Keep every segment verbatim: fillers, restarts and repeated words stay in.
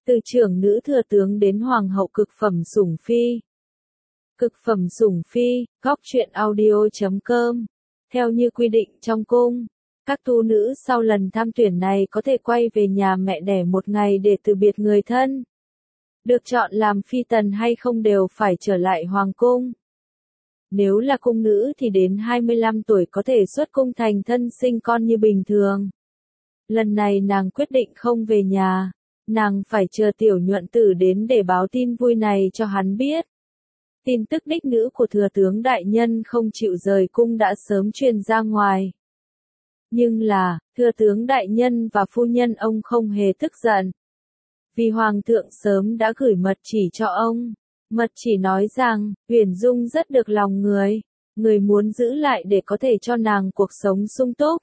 Từ trưởng nữ thừa tướng đến hoàng hậu cực phẩm sủng phi. Cực phẩm sủng phi, góc truyện audio chấm com. Theo như quy định trong cung, các tu nữ sau lần tham tuyển này có thể quay về nhà mẹ đẻ một ngày để từ biệt người thân. Được chọn làm phi tần hay không đều phải trở lại hoàng cung. Nếu là cung nữ thì đến hai mươi lăm tuổi có thể xuất cung thành thân sinh con như bình thường. Lần này nàng quyết định không về nhà, nàng phải chờ tiểu nhuận tử đến để báo tin vui này cho hắn biết. Tin tức đích nữ của thừa tướng đại nhân không chịu rời cung đã sớm truyền ra ngoài. Nhưng là, thừa tướng đại nhân và phu nhân ông không hề tức giận. Vì hoàng thượng sớm đã gửi mật chỉ cho ông. Mật chỉ nói rằng, Uyển Dung rất được lòng người, người muốn giữ lại để có thể cho nàng cuộc sống sung túc,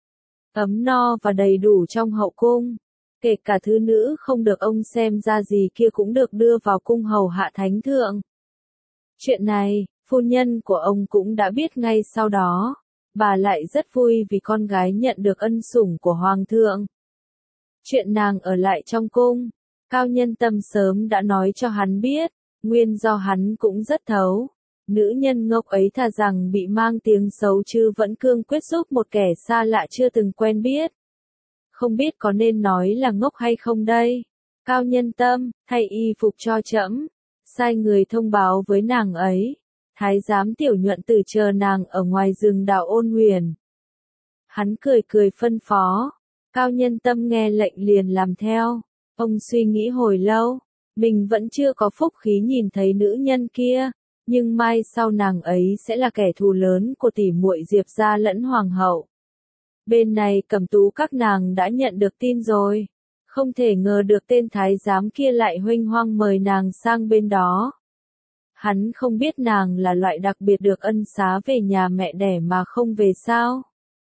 ấm no và đầy đủ trong hậu cung. Kể cả thứ nữ không được ông xem ra gì kia cũng được đưa vào cung hầu hạ thánh thượng. Chuyện này, phu nhân của ông cũng đã biết ngay sau đó. Bà lại rất vui vì con gái nhận được ân sủng của hoàng thượng. Chuyện nàng ở lại trong cung, Cao Nhân Tâm sớm đã nói cho hắn biết, nguyên do hắn cũng rất thấu. Nữ nhân ngốc ấy thà rằng bị mang tiếng xấu chứ vẫn cương quyết giúp một kẻ xa lạ chưa từng quen biết. Không biết có nên nói là ngốc hay không đây? Cao Nhân Tâm, thay y phục cho trẫm, sai người thông báo với nàng ấy. Thái giám tiểu nhuận tử chờ nàng ở ngoài rừng đào Ôn Huyền. Hắn cười cười phân phó. Cao Nhân Tâm nghe lệnh liền làm theo. Ông suy nghĩ hồi lâu, mình vẫn chưa có phúc khí nhìn thấy nữ nhân kia, nhưng mai sau nàng ấy sẽ là kẻ thù lớn của tỷ muội Diệp gia lẫn hoàng hậu. Bên này Cẩm Tú các nàng đã nhận được tin rồi, không thể ngờ được tên thái giám kia lại huênh hoang mời nàng sang bên đó. Hắn không biết nàng là loại đặc biệt được ân xá về nhà mẹ đẻ mà không về sao?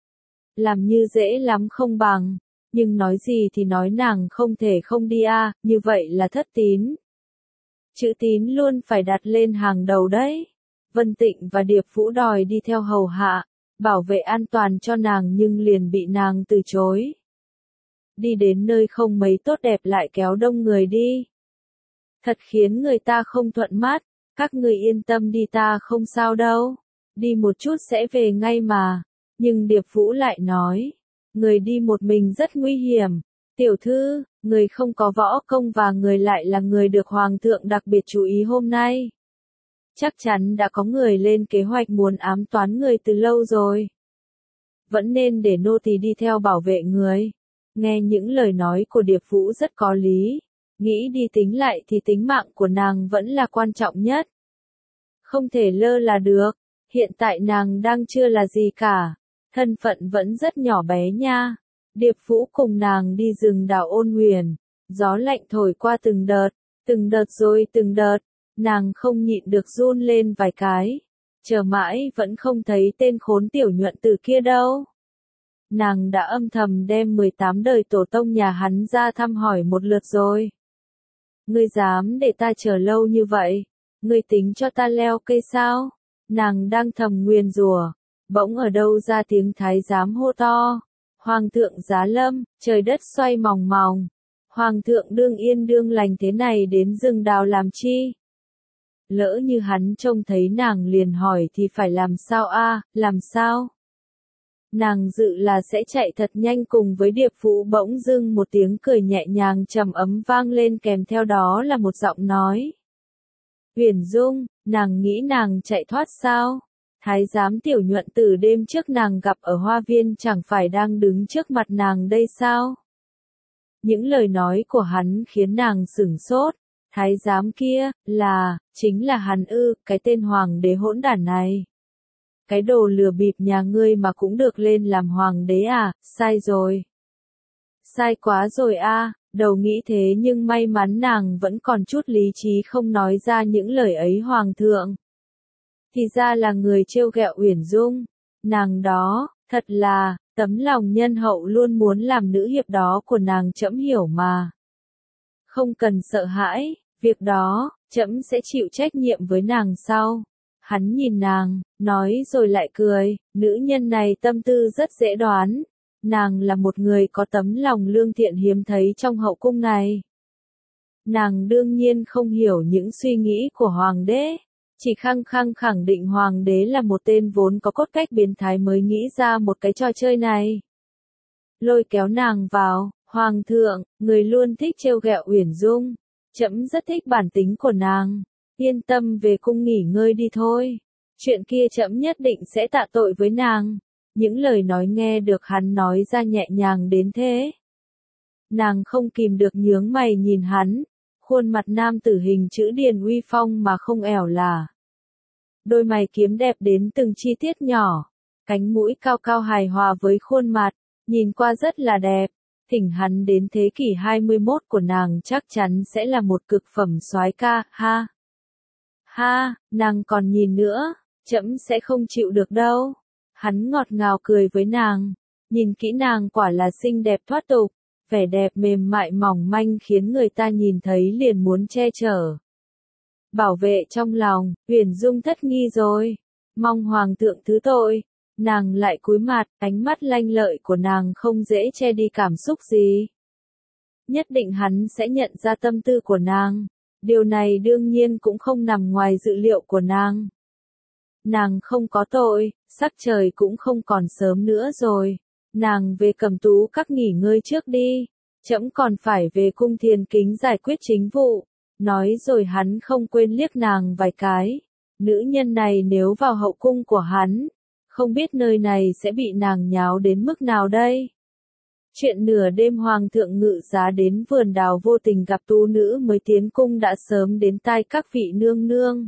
Làm như dễ lắm không bằng, nhưng nói gì thì nói nàng không thể không đi a, à, như vậy là thất tín. Chữ tín luôn phải đặt lên hàng đầu đấy. Vân Tịnh và Điệp Vũ đòi đi theo hầu hạ, bảo vệ an toàn cho nàng nhưng liền bị nàng từ chối. Đi đến nơi không mấy tốt đẹp lại kéo đông người đi. Thật khiến người ta không thuận mắt. Các người yên tâm đi, ta không sao đâu. Đi một chút sẽ về ngay mà. Nhưng Điệp Vũ lại nói, người đi một mình rất nguy hiểm. Tiểu thư, người không có võ công và người lại là người được hoàng thượng đặc biệt chú ý hôm nay. Chắc chắn đã có người lên kế hoạch muốn ám toán người từ lâu rồi. Vẫn nên để nô tỳ đi theo bảo vệ người. Nghe những lời nói của Điệp Vũ rất có lý. Nghĩ đi tính lại thì tính mạng của nàng vẫn là quan trọng nhất. Không thể lơ là được. Hiện tại nàng đang chưa là gì cả. Thân phận vẫn rất nhỏ bé nha. Điệp Vũ cùng nàng đi rừng đào Ôn Huyền. Gió lạnh thổi qua từng đợt, từng đợt rồi từng đợt. Nàng không nhịn được run lên vài cái. Chờ mãi vẫn không thấy tên khốn tiểu nhuận tử kia đâu. Nàng đã âm thầm đem mười tám đời tổ tông nhà hắn ra thăm hỏi một lượt rồi. Ngươi dám để ta chờ lâu như vậy? Ngươi tính cho ta leo cây sao? Nàng đang thầm nguyền rủa, bỗng ở đâu ra tiếng thái giám hô to. Hoàng thượng giá lâm, trời đất xoay mòng mòng. Hoàng thượng đương yên đương lành thế này đến rừng đào làm chi? Lỡ như hắn trông thấy nàng liền hỏi thì phải làm sao a, làm sao? Nàng dự là sẽ chạy thật nhanh cùng với Điệp Vũ, bỗng dưng một tiếng cười nhẹ nhàng trầm ấm vang lên kèm theo đó là một giọng nói. Uyển Dung, nàng nghĩ nàng chạy thoát sao? Thái giám tiểu nhuận tử đêm trước nàng gặp ở hoa viên chẳng phải đang đứng trước mặt nàng đây sao? Những lời nói của hắn khiến nàng sửng sốt. Thái giám kia, là, chính là hắn ư, cái tên hoàng đế hỗn đản này. Cái đồ lừa bịp nhà ngươi mà cũng được lên làm hoàng đế à, sai rồi. Sai quá rồi a, đầu nghĩ thế nhưng may mắn nàng vẫn còn chút lý trí không nói ra những lời ấy hoàng thượng. Thì ra là người trêu ghẹo Uyển Dung. Nàng đó, thật là, tấm lòng nhân hậu luôn muốn làm nữ hiệp đó của nàng trẫm hiểu mà. Không cần sợ hãi, việc đó, trẫm sẽ chịu trách nhiệm với nàng sau. Hắn nhìn nàng, nói rồi lại cười, nữ nhân này tâm tư rất dễ đoán. Nàng là một người có tấm lòng lương thiện hiếm thấy trong hậu cung này. Nàng đương nhiên không hiểu những suy nghĩ của hoàng đế, chỉ khăng khăng khẳng định hoàng đế là một tên vốn có cốt cách biến thái mới nghĩ ra một cái trò chơi này. Lôi kéo nàng vào, hoàng thượng, người luôn thích trêu ghẹo Uyển Dung, trẫm rất thích bản tính của nàng, yên tâm về cung nghỉ ngơi đi thôi. Chuyện kia trẫm nhất định sẽ tạ tội với nàng. Những lời nói nghe được hắn nói ra nhẹ nhàng đến thế. Nàng không kìm được nhướng mày nhìn hắn, khuôn mặt nam tử hình chữ điền uy phong mà không ẻo là. Đôi mày kiếm đẹp đến từng chi tiết nhỏ, cánh mũi cao cao hài hòa với khuôn mặt, nhìn qua rất là đẹp. Thỉnh hắn đến thế kỷ hai mươi mốt của nàng chắc chắn sẽ là một cực phẩm soái ca, ha. Ha, nàng còn nhìn nữa, trẫm sẽ không chịu được đâu. Hắn ngọt ngào cười với nàng, nhìn kỹ nàng quả là xinh đẹp thoát tục, vẻ đẹp mềm mại mỏng manh khiến người ta nhìn thấy liền muốn che chở. Bảo vệ trong lòng, Uyển Dung thất nghi rồi, mong hoàng thượng thứ tội. Nàng lại cúi mặt, ánh mắt lanh lợi của nàng không dễ che đi cảm xúc gì. Nhất định hắn sẽ nhận ra tâm tư của nàng, điều này đương nhiên cũng không nằm ngoài dự liệu của nàng. Nàng không có tội, sắc trời cũng không còn sớm nữa rồi. Nàng về Cẩm Tú Các nghỉ ngơi trước đi, trẫm còn phải về cung Thiền Kính giải quyết chính vụ. Nói rồi hắn không quên liếc nàng vài cái. Nữ nhân này nếu vào hậu cung của hắn, không biết nơi này sẽ bị nàng nháo đến mức nào đây. Chuyện nửa đêm hoàng thượng ngự giá đến vườn đào vô tình gặp tú nữ mới tiến cung đã sớm đến tai các vị nương nương.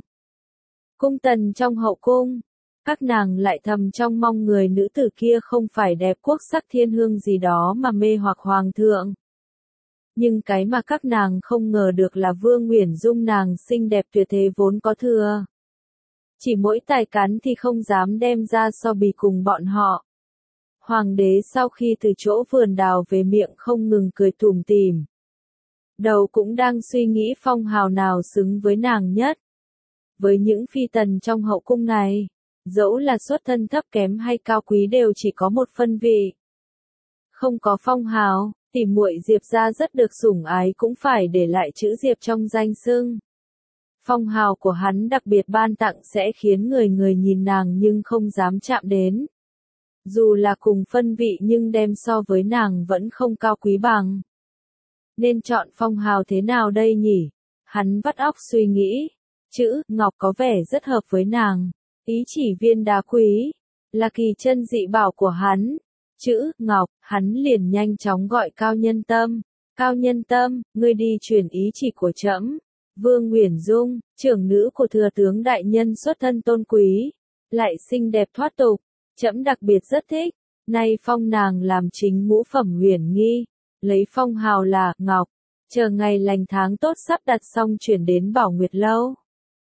Cung tần trong hậu cung, các nàng lại thầm trong mong người nữ tử kia không phải đẹp quốc sắc thiên hương gì đó mà mê hoặc hoàng thượng. Nhưng cái mà các nàng không ngờ được là Vương Uyển Dung nàng xinh đẹp tuyệt thế vốn có thừa. Chỉ mỗi tài cán thì không dám đem ra so bì cùng bọn họ. Hoàng đế sau khi từ chỗ vườn đào về miệng không ngừng cười tủm tỉm. Đầu cũng đang suy nghĩ phong hào nào xứng với nàng nhất. Với những phi tần trong hậu cung này, dẫu là xuất thân thấp kém hay cao quý đều chỉ có một phân vị. Không có phong hào, thì muội Diệp gia rất được sủng ái cũng phải để lại chữ Diệp trong danh xưng. Phong hào của hắn đặc biệt ban tặng sẽ khiến người người nhìn nàng nhưng không dám chạm đến. Dù là cùng phân vị nhưng đem so với nàng vẫn không cao quý bằng. Nên chọn phong hào thế nào đây nhỉ? Hắn vắt óc suy nghĩ. Chữ ngọc có vẻ rất hợp với nàng. Ý chỉ viên đá quý là kỳ chân dị bảo của hắn. Chữ ngọc, hắn liền nhanh chóng gọi Cao Nhân Tâm. Cao Nhân Tâm, ngươi đi truyền ý chỉ của trẫm. Vương Uyển Dung, trưởng nữ của thừa tướng đại nhân xuất thân tôn quý, lại xinh đẹp thoát tục, trẫm đặc biệt rất thích. Nay phong nàng làm chính ngũ phẩm huyền nghi, lấy phong hào là ngọc, chờ ngày lành tháng tốt sắp đặt xong chuyển đến Bảo Nguyệt lâu.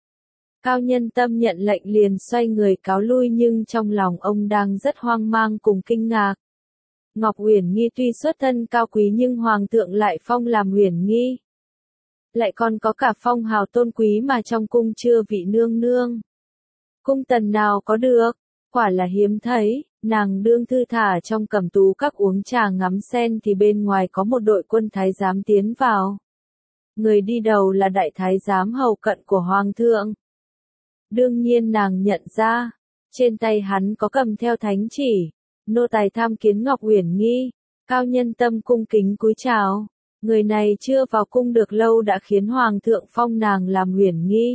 Cao Nhân Tâm nhận lệnh liền xoay người cáo lui nhưng trong lòng ông đang rất hoang mang cùng kinh ngạc. Ngọc Uyển Nghi tuy xuất thân cao quý nhưng hoàng thượng lại phong làm Uyển Nghi. Lại còn có cả phong hào tôn quý mà trong cung chưa vị nương nương. Cung tần nào có được, quả là hiếm thấy. Nàng đương thư thả trong Cẩm Tú Các uống trà ngắm sen thì bên ngoài có một đội quân thái giám tiến vào. Người đi đầu là đại thái giám hầu cận của hoàng thượng. Đương nhiên nàng nhận ra, trên tay hắn có cầm theo thánh chỉ, nô tài tham kiến Ngọc Uyển Nghi. Cao Nhân Tâm cung kính cúi chào. Người này chưa vào cung được lâu đã khiến hoàng thượng phong nàng làm Uyển Nghi.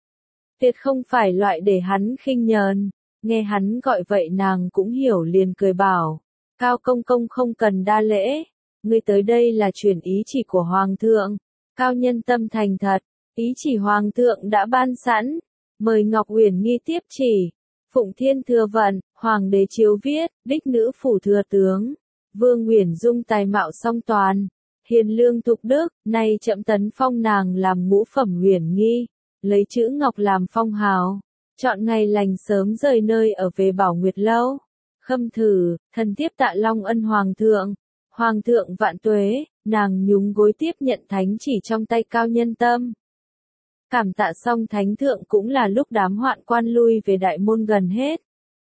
Tuyệt không phải loại để hắn khinh nhờn. Nghe hắn gọi vậy nàng cũng hiểu liền cười bảo. Cao công công không cần đa lễ. Ngươi tới đây là truyền ý chỉ của hoàng thượng. Cao Nhân Tâm thành thật. Ý chỉ hoàng thượng đã ban sẵn. Mời Ngọc Uyển Nghi tiếp chỉ. Phụng Thiên thừa vận, hoàng đế chiếu viết, đích nữ phủ thừa tướng. Vương Uyển Dung tài mạo song toàn. Hiền lương thục đức, nay trẫm tấn phong nàng làm ngũ phẩm Uyển Nghi. Lấy chữ ngọc làm phong hào. Chọn ngày lành sớm rời nơi ở về Bảo Nguyệt lâu. Khâm thử, thần tiếp tạ long ân hoàng thượng. Hoàng thượng vạn tuế, nàng nhúng gối tiếp nhận thánh chỉ trong tay Cao Nhân Tâm. Cảm tạ xong thánh thượng cũng là lúc đám hoạn quan lui về đại môn gần hết.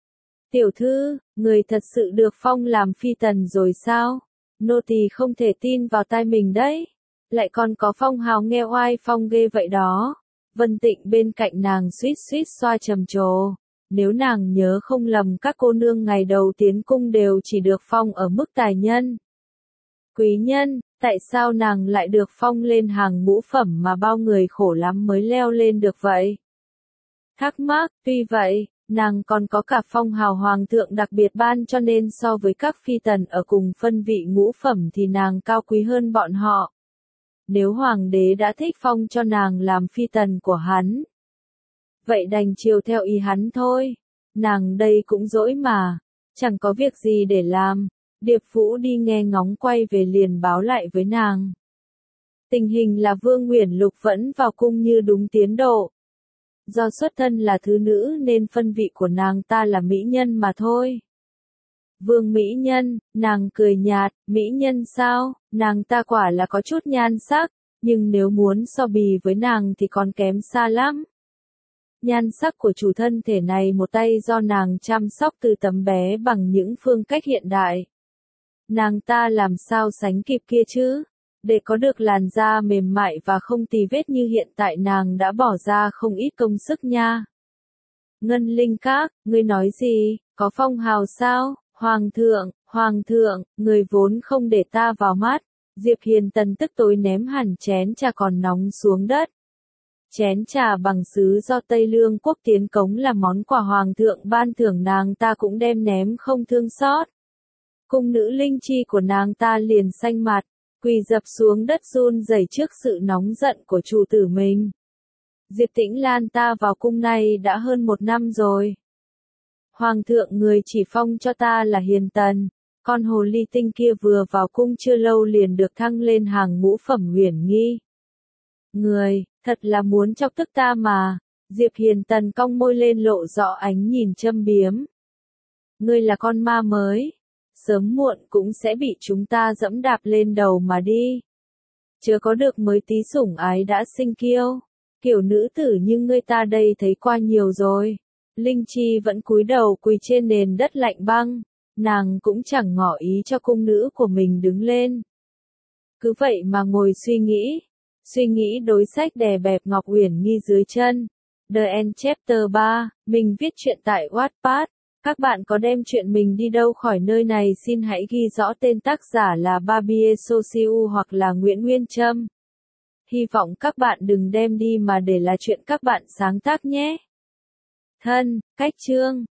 Tiểu thư, người thật sự được phong làm phi tần rồi sao? Nô tỳ không thể tin vào tai mình đấy. lại còn có phong hào nghe oai phong ghê vậy đó. Vân Tịnh bên cạnh nàng suýt suýt xoa trầm trồ. Nếu nàng nhớ không lầm các cô nương ngày đầu tiến cung đều chỉ được phong ở mức tài nhân. Quý nhân, tại sao nàng lại được phong lên hàng ngũ phẩm mà bao người khổ lắm mới leo lên được vậy? Thắc mắc, tuy vậy, nàng còn có cả phong hào hoàng thượng đặc biệt ban cho nên so với các phi tần ở cùng phân vị ngũ phẩm thì nàng cao quý hơn bọn họ. Nếu hoàng đế đã thích phong cho nàng làm phi tần của hắn, vậy đành chiều theo ý hắn thôi. Nàng đây cũng dỗi mà, chẳng có việc gì để làm. Điệp Vũ đi nghe ngóng quay về liền báo lại với nàng. Tình hình là Vương Uyển Lục vẫn vào cung như đúng tiến độ. Do xuất thân là thứ nữ nên phân vị của nàng ta là mỹ nhân mà thôi. Vương mỹ nhân, nàng cười nhạt, mỹ nhân sao, nàng ta quả là có chút nhan sắc, nhưng nếu muốn so bì với nàng thì còn kém xa lắm. Nhan sắc của chủ thân thể này một tay do nàng chăm sóc từ tấm bé bằng những phương cách hiện đại. Nàng ta làm sao sánh kịp kia chứ? Để có được làn da mềm mại và không tì vết như hiện tại nàng đã bỏ ra không ít công sức nha. Ngân Linh Các, ngươi nói gì, có phong hào sao? Hoàng thượng, hoàng thượng, người vốn không để ta vào mắt. Diệp Hiền Tần tức tối ném hẳn chén trà còn nóng xuống đất. Chén trà bằng sứ do Tây Lương quốc tiến cống là món quà hoàng thượng ban thưởng nàng ta cũng đem ném không thương xót. Cung nữ Linh Chi của nàng ta liền xanh mặt, quỳ dập xuống đất run rẩy trước sự nóng giận của chủ tử mình. Diệp Tĩnh Lan ta vào cung này đã hơn một năm rồi. Hoàng thượng người chỉ phong cho ta là Hiền Tần, con hồ ly tinh kia vừa vào cung chưa lâu liền được thăng lên hàng ngũ phẩm huyền nghi. Người, thật là muốn chọc tức ta mà. Diệp Hiền Tần cong môi lên lộ rõ ánh nhìn châm biếm. Ngươi là con ma mới, sớm muộn cũng sẽ bị chúng ta dẫm đạp lên đầu mà đi. Chưa có được mới tí sủng ái đã sinh kiêu, kiểu nữ tử như ngươi ta đây thấy qua nhiều rồi. Linh Chi vẫn cúi đầu quỳ trên nền đất lạnh băng, nàng cũng chẳng ngỏ ý cho cung nữ của mình đứng lên. Cứ vậy mà ngồi suy nghĩ, suy nghĩ đối sách đè bẹp Ngọc Uyển Nghi dưới chân. The End Chapter ba, mình viết truyện tại Wattpad. Các bạn có đem chuyện mình đi đâu khỏi nơi này xin hãy ghi rõ tên tác giả là Barbie Sosiu hoặc là Nguyễn Nguyên Trâm. Hy vọng các bạn đừng đem đi mà để là chuyện các bạn sáng tác nhé. Thân, cách chương.